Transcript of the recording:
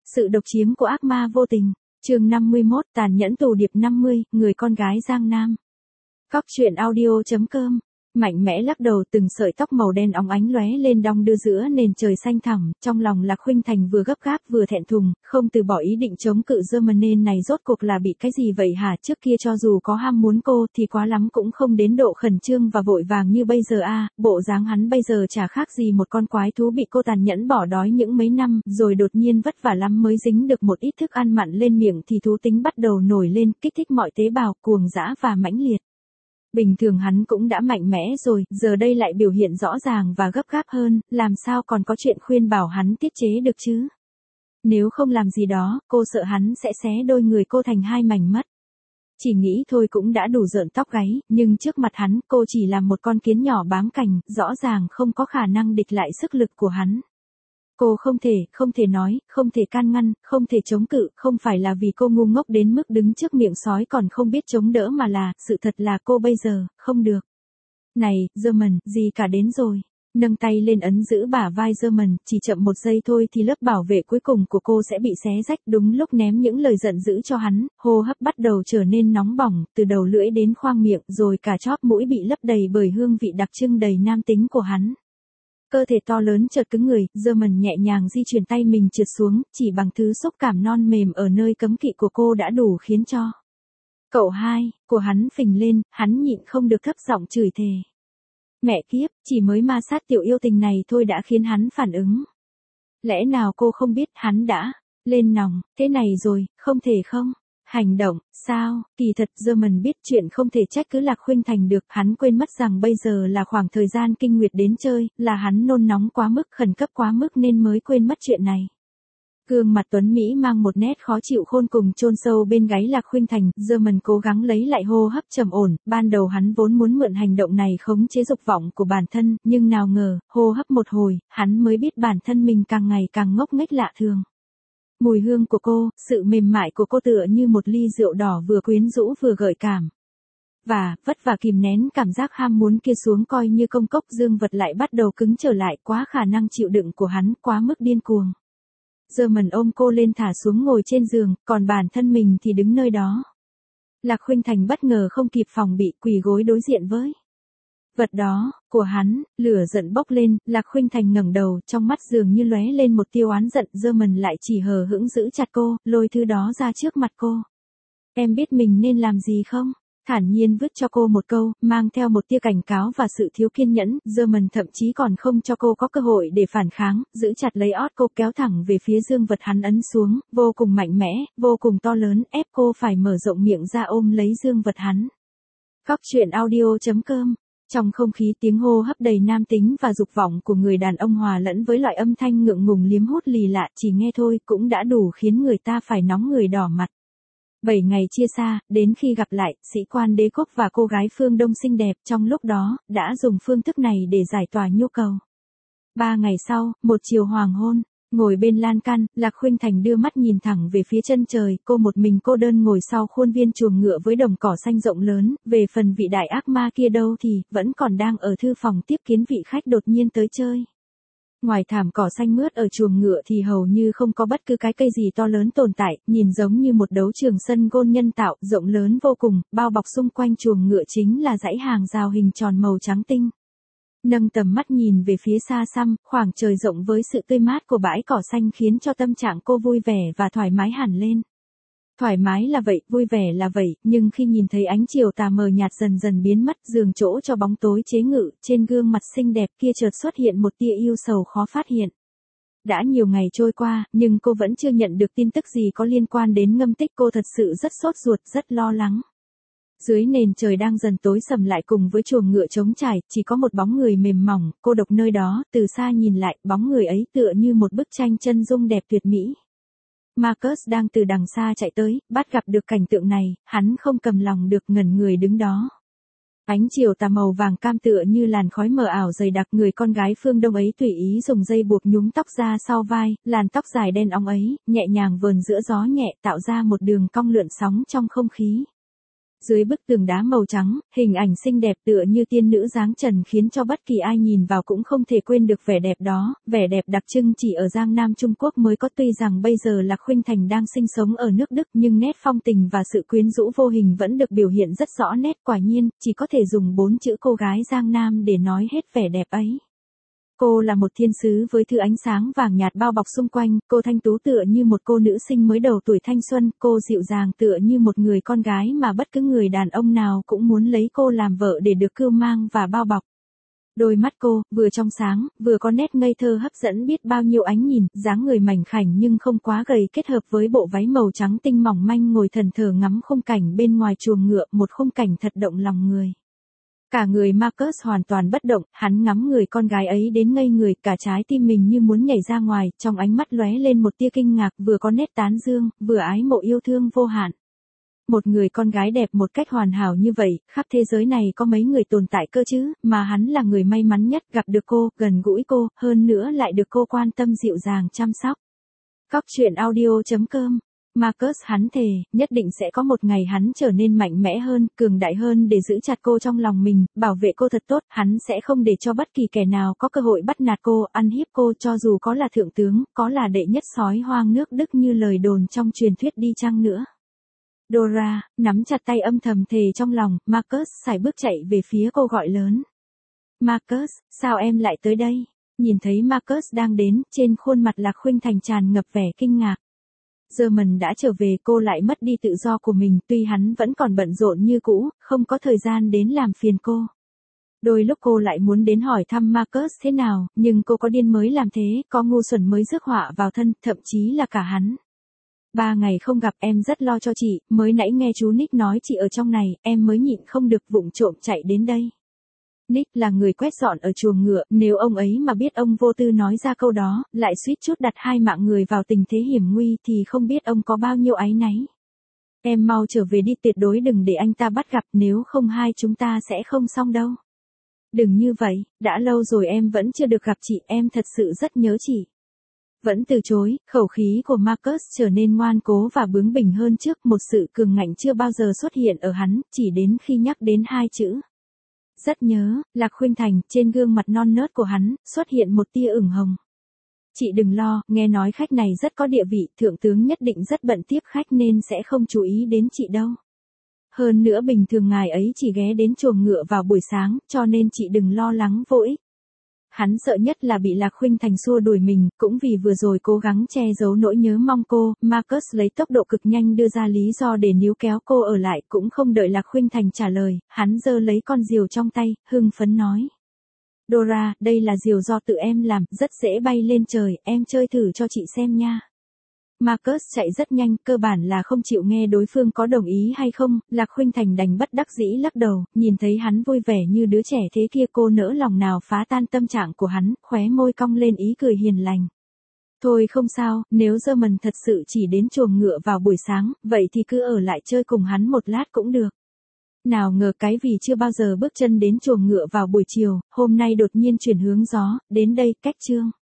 Sự độc chiếm của ác ma vô tình. Chương 51, tàn nhẫn tù điệp 50, người con gái Giang Nam. Cóc truyện audio.com. Mạnh mẽ lắc đầu, từng sợi tóc màu đen óng ánh lóe lên đong đưa giữa nền trời xanh thẳm, trong lòng Lạc Khuynh Thành vừa gấp gáp vừa thẹn thùng, không từ bỏ ý định chống cự Germaine này. Rốt cuộc là bị cái gì vậy hả? Trước kia cho dù có ham muốn cô thì quá lắm cũng không đến độ khẩn trương và vội vàng như bây giờ a. Bộ dáng hắn bây giờ chả khác gì một con quái thú bị cô tàn nhẫn bỏ đói những mấy năm, rồi đột nhiên vất vả lắm mới dính được một ít thức ăn mặn lên miệng thì thú tính bắt đầu nổi lên, kích thích mọi tế bào, cuồng dã và mãnh liệt. Bình thường hắn cũng đã mạnh mẽ rồi, giờ đây lại biểu hiện rõ ràng và gấp gáp hơn, làm sao còn có chuyện khuyên bảo hắn tiết chế được chứ? Nếu không làm gì đó, cô sợ hắn sẽ xé đôi người cô thành hai mảnh mất. Chỉ nghĩ thôi cũng đã đủ rợn tóc gáy, nhưng trước mặt hắn, cô chỉ là một con kiến nhỏ bám cành, rõ ràng không có khả năng địch lại sức lực của hắn. Cô không thể nói, không thể can ngăn, không thể chống cự, không phải là vì cô ngu ngốc đến mức đứng trước miệng sói còn không biết chống đỡ mà là, sự thật là cô bây giờ, không được. Này, German, gì cả đến rồi. Nâng tay lên ấn giữ bả vai German, chỉ chậm một giây thôi thì lớp bảo vệ cuối cùng của cô sẽ bị xé rách. Đúng lúc ném những lời giận dữ cho hắn, hô hấp bắt đầu trở nên nóng bỏng, từ đầu lưỡi đến khoang miệng, rồi cả chóp mũi bị lấp đầy bởi hương vị đặc trưng đầy nam tính của hắn. Cơ thể to lớn chợt cứng người, German nhẹ nhàng di chuyển tay mình trượt xuống, chỉ bằng thứ xúc cảm non mềm ở nơi cấm kỵ của cô đã đủ khiến cho cậu hai của hắn phình lên, hắn nhịn không được thấp giọng chửi thề. Mẹ kiếp, chỉ mới ma sát tiểu yêu tình này thôi đã khiến hắn phản ứng. Lẽ nào cô không biết hắn đã lên nòng, thế này rồi, không thể không hành động, sao? Kỳ thật German biết chuyện không thể trách cứ Lạc Khuynh Thành được, hắn quên mất rằng bây giờ là khoảng thời gian kinh nguyệt đến chơi, là hắn nôn nóng quá mức, khẩn cấp quá mức nên mới quên mất chuyện này. Gương mặt tuấn Mỹ mang một nét khó chịu khôn cùng chôn sâu bên gáy Lạc Khuynh Thành, German cố gắng lấy lại hô hấp trầm ổn, ban đầu hắn vốn muốn mượn hành động này khống chế dục vọng của bản thân, nhưng nào ngờ, hô hấp một hồi, hắn mới biết bản thân mình càng ngày càng ngốc nghếch lạ thường. Mùi hương của cô, sự mềm mại của cô tựa như một ly rượu đỏ vừa quyến rũ vừa gợi cảm. Và, vất vả kìm nén cảm giác ham muốn kia xuống coi như công cốc dương vật lại bắt đầu cứng trở lại, quá khả năng chịu đựng của hắn, quá mức điên cuồng. German ôm cô lên thả xuống ngồi trên giường, còn bản thân mình thì đứng nơi đó. Lạc Khuynh Thành bất ngờ không kịp phòng bị, quỳ gối đối diện với vật đó của hắn, lửa giận bốc lên, Lạc Khuynh Thành ngẩng đầu, trong mắt dường như lóe lên một tia oán giận, German lại chỉ hờ hững giữ chặt cô, lôi thứ đó ra trước mặt cô. Em biết mình nên làm gì không? Thản nhiên vứt cho cô một câu, mang theo một tia cảnh cáo và sự thiếu kiên nhẫn, German thậm chí còn không cho cô có cơ hội để phản kháng, giữ chặt lấy ót cô kéo thẳng về phía dương vật hắn ấn xuống, vô cùng mạnh mẽ, vô cùng to lớn, ép cô phải mở rộng miệng ra ôm lấy dương vật hắn. Cóc truyện audio.com. Trong không khí tiếng hô hấp đầy nam tính và dục vọng của người đàn ông hòa lẫn với loại âm thanh ngượng ngùng liếm hút lì lạ, chỉ nghe thôi cũng đã đủ khiến người ta phải nóng người đỏ mặt. 7 ngày chia xa, đến khi gặp lại, sĩ quan Đế Quốc và cô gái phương Đông xinh đẹp trong lúc đó, đã dùng phương thức này để giải tỏa nhu cầu. 3 ngày sau, một chiều hoàng hôn, ngồi bên lan can, Lạc Khuynh Thành đưa mắt nhìn thẳng về phía chân trời, cô một mình cô đơn ngồi sau khuôn viên chuồng ngựa với đồng cỏ xanh rộng lớn, về phần vị đại ác ma kia đâu thì, vẫn còn đang ở thư phòng tiếp kiến vị khách đột nhiên tới chơi. Ngoài thảm cỏ xanh mướt ở chuồng ngựa thì hầu như không có bất cứ cái cây gì to lớn tồn tại, nhìn giống như một đấu trường sân gôn nhân tạo, rộng lớn vô cùng, bao bọc xung quanh chuồng ngựa chính là dãy hàng rào hình tròn màu trắng tinh. Nâng tầm mắt nhìn về phía xa xăm, khoảng trời rộng với sự tươi mát của bãi cỏ xanh khiến cho tâm trạng cô vui vẻ và thoải mái hẳn lên. Thoải mái là vậy, vui vẻ là vậy, nhưng khi nhìn thấy ánh chiều tà mờ nhạt dần dần biến mất, giường chỗ cho bóng tối chế ngự, trên gương mặt xinh đẹp kia chợt xuất hiện một tia yêu sầu khó phát hiện. Đã nhiều ngày trôi qua, nhưng cô vẫn chưa nhận được tin tức gì có liên quan đến ngâm tích, cô thật sự rất sốt ruột, rất lo lắng. Dưới nền trời đang dần tối sầm lại cùng với chuồng ngựa trống trải, chỉ có một bóng người mềm mỏng, cô độc nơi đó, từ xa nhìn lại, bóng người ấy tựa như một bức tranh chân dung đẹp tuyệt mỹ. Marcus đang từ đằng xa chạy tới, bắt gặp được cảnh tượng này, hắn không cầm lòng được ngẩn người đứng đó. Ánh chiều tà màu vàng cam tựa như làn khói mờ ảo dày đặc, người con gái phương Đông ấy tùy ý dùng dây buộc nhúm tóc ra sau vai, làn tóc dài đen óng ấy, nhẹ nhàng vờn giữa gió nhẹ tạo ra một đường cong lượn sóng trong không khí. Dưới bức tường đá màu trắng, hình ảnh xinh đẹp tựa như tiên nữ dáng trần khiến cho bất kỳ ai nhìn vào cũng không thể quên được vẻ đẹp đó, vẻ đẹp đặc trưng chỉ ở Giang Nam Trung Quốc mới có. Tuy rằng bây giờ Lạc Khuynh Thành đang sinh sống ở nước Đức nhưng nét phong tình và sự quyến rũ vô hình vẫn được biểu hiện rất rõ nét. Quả nhiên, chỉ có thể dùng 4 chữ cô gái Giang Nam để nói hết vẻ đẹp ấy. Cô là một thiên sứ với thứ ánh sáng vàng nhạt bao bọc xung quanh, cô thanh tú tựa như một cô nữ sinh mới đầu tuổi thanh xuân, cô dịu dàng tựa như một người con gái mà bất cứ người đàn ông nào cũng muốn lấy cô làm vợ để được cưu mang và bao bọc. Đôi mắt cô, vừa trong sáng, vừa có nét ngây thơ hấp dẫn biết bao nhiêu ánh nhìn, dáng người mảnh khảnh nhưng không quá gầy kết hợp với bộ váy màu trắng tinh mỏng manh ngồi thẫn thờ ngắm khung cảnh bên ngoài chuồng ngựa, một khung cảnh thật động lòng người. Cả người Marcus hoàn toàn bất động, hắn ngắm người con gái ấy đến ngây người, cả trái tim mình như muốn nhảy ra ngoài, trong ánh mắt lóe lên một tia kinh ngạc, vừa có nét tán dương, vừa ái mộ yêu thương vô hạn. Một người con gái đẹp một cách hoàn hảo như vậy, khắp thế giới này có mấy người tồn tại cơ chứ, mà hắn là người may mắn nhất gặp được cô, gần gũi cô, hơn nữa lại được cô quan tâm dịu dàng chăm sóc. Cóc truyện audio.com Marcus hắn thề, nhất định sẽ có một ngày hắn trở nên mạnh mẽ hơn, cường đại hơn để giữ chặt cô trong lòng mình, bảo vệ cô thật tốt, hắn sẽ không để cho bất kỳ kẻ nào có cơ hội bắt nạt cô, ăn hiếp cô cho dù có là thượng tướng, có là đệ nhất sói hoang nước Đức như lời đồn trong truyền thuyết đi chăng nữa. Dora, nắm chặt tay âm thầm thề trong lòng, Marcus sải bước chạy về phía cô gọi lớn. Marcus, sao em lại tới đây? Nhìn thấy Marcus đang đến, trên khuôn mặt Lạc Khuynh Thành tràn ngập vẻ kinh ngạc. German đã trở về, cô lại mất đi tự do của mình, tuy hắn vẫn còn bận rộn như cũ, không có thời gian đến làm phiền cô. Đôi lúc cô lại muốn đến hỏi thăm Marcus thế nào, nhưng cô có điên mới làm thế, có ngu xuẩn mới rước họa vào thân, thậm chí là cả hắn. 3 ngày không gặp em rất lo cho chị, mới nãy nghe chú Nick nói chị ở trong này, em mới nhịn không được vụng trộm chạy đến đây. Nick là người quét dọn ở chuồng ngựa, nếu ông ấy mà biết ông vô tư nói ra câu đó, lại suýt chút đặt 2 mạng người vào tình thế hiểm nguy thì không biết ông có bao nhiêu áy náy. Em mau trở về đi, tuyệt đối đừng để anh ta bắt gặp, nếu không hai chúng ta sẽ không xong đâu. Đừng như vậy, đã lâu rồi em vẫn chưa được gặp chị, em thật sự rất nhớ chị. Vẫn từ chối, khẩu khí của Marcus trở nên ngoan cố và bướng bỉnh hơn trước, một sự cường ngạnh chưa bao giờ xuất hiện ở hắn, chỉ đến khi nhắc đến 2 chữ. Rất nhớ, Lạc Khuynh Thành, trên gương mặt non nớt của hắn, xuất hiện một tia ửng hồng. Chị đừng lo, nghe nói khách này rất có địa vị, thượng tướng nhất định rất bận tiếp khách nên sẽ không chú ý đến chị đâu. Hơn nữa bình thường ngài ấy chỉ ghé đến chuồng ngựa vào buổi sáng, cho nên chị đừng lo lắng vô ích. Hắn sợ nhất là bị Lạc Khuynh Thành xua đuổi mình, cũng vì vừa rồi cố gắng che giấu nỗi nhớ mong cô, Marcus lấy tốc độ cực nhanh đưa ra lý do để níu kéo cô ở lại, cũng không đợi Lạc Khuynh Thành trả lời, hắn giơ lấy con diều trong tay, hưng phấn nói. Dora, đây là diều do tự em làm, rất dễ bay lên trời, em chơi thử cho chị xem nha. Marcus chạy rất nhanh, cơ bản là không chịu nghe đối phương có đồng ý hay không, Lạc Khuynh Thành đành bất đắc dĩ lắc đầu, nhìn thấy hắn vui vẻ như đứa trẻ thế kia cô nỡ lòng nào phá tan tâm trạng của hắn, khóe môi cong lên ý cười hiền lành. Thôi không sao, nếu German thật sự chỉ đến chuồng ngựa vào buổi sáng, vậy thì cứ ở lại chơi cùng hắn một lát cũng được. Nào ngờ cái vì chưa bao giờ bước chân đến chuồng ngựa vào buổi chiều, hôm nay đột nhiên chuyển hướng gió, đến đây, cách chương.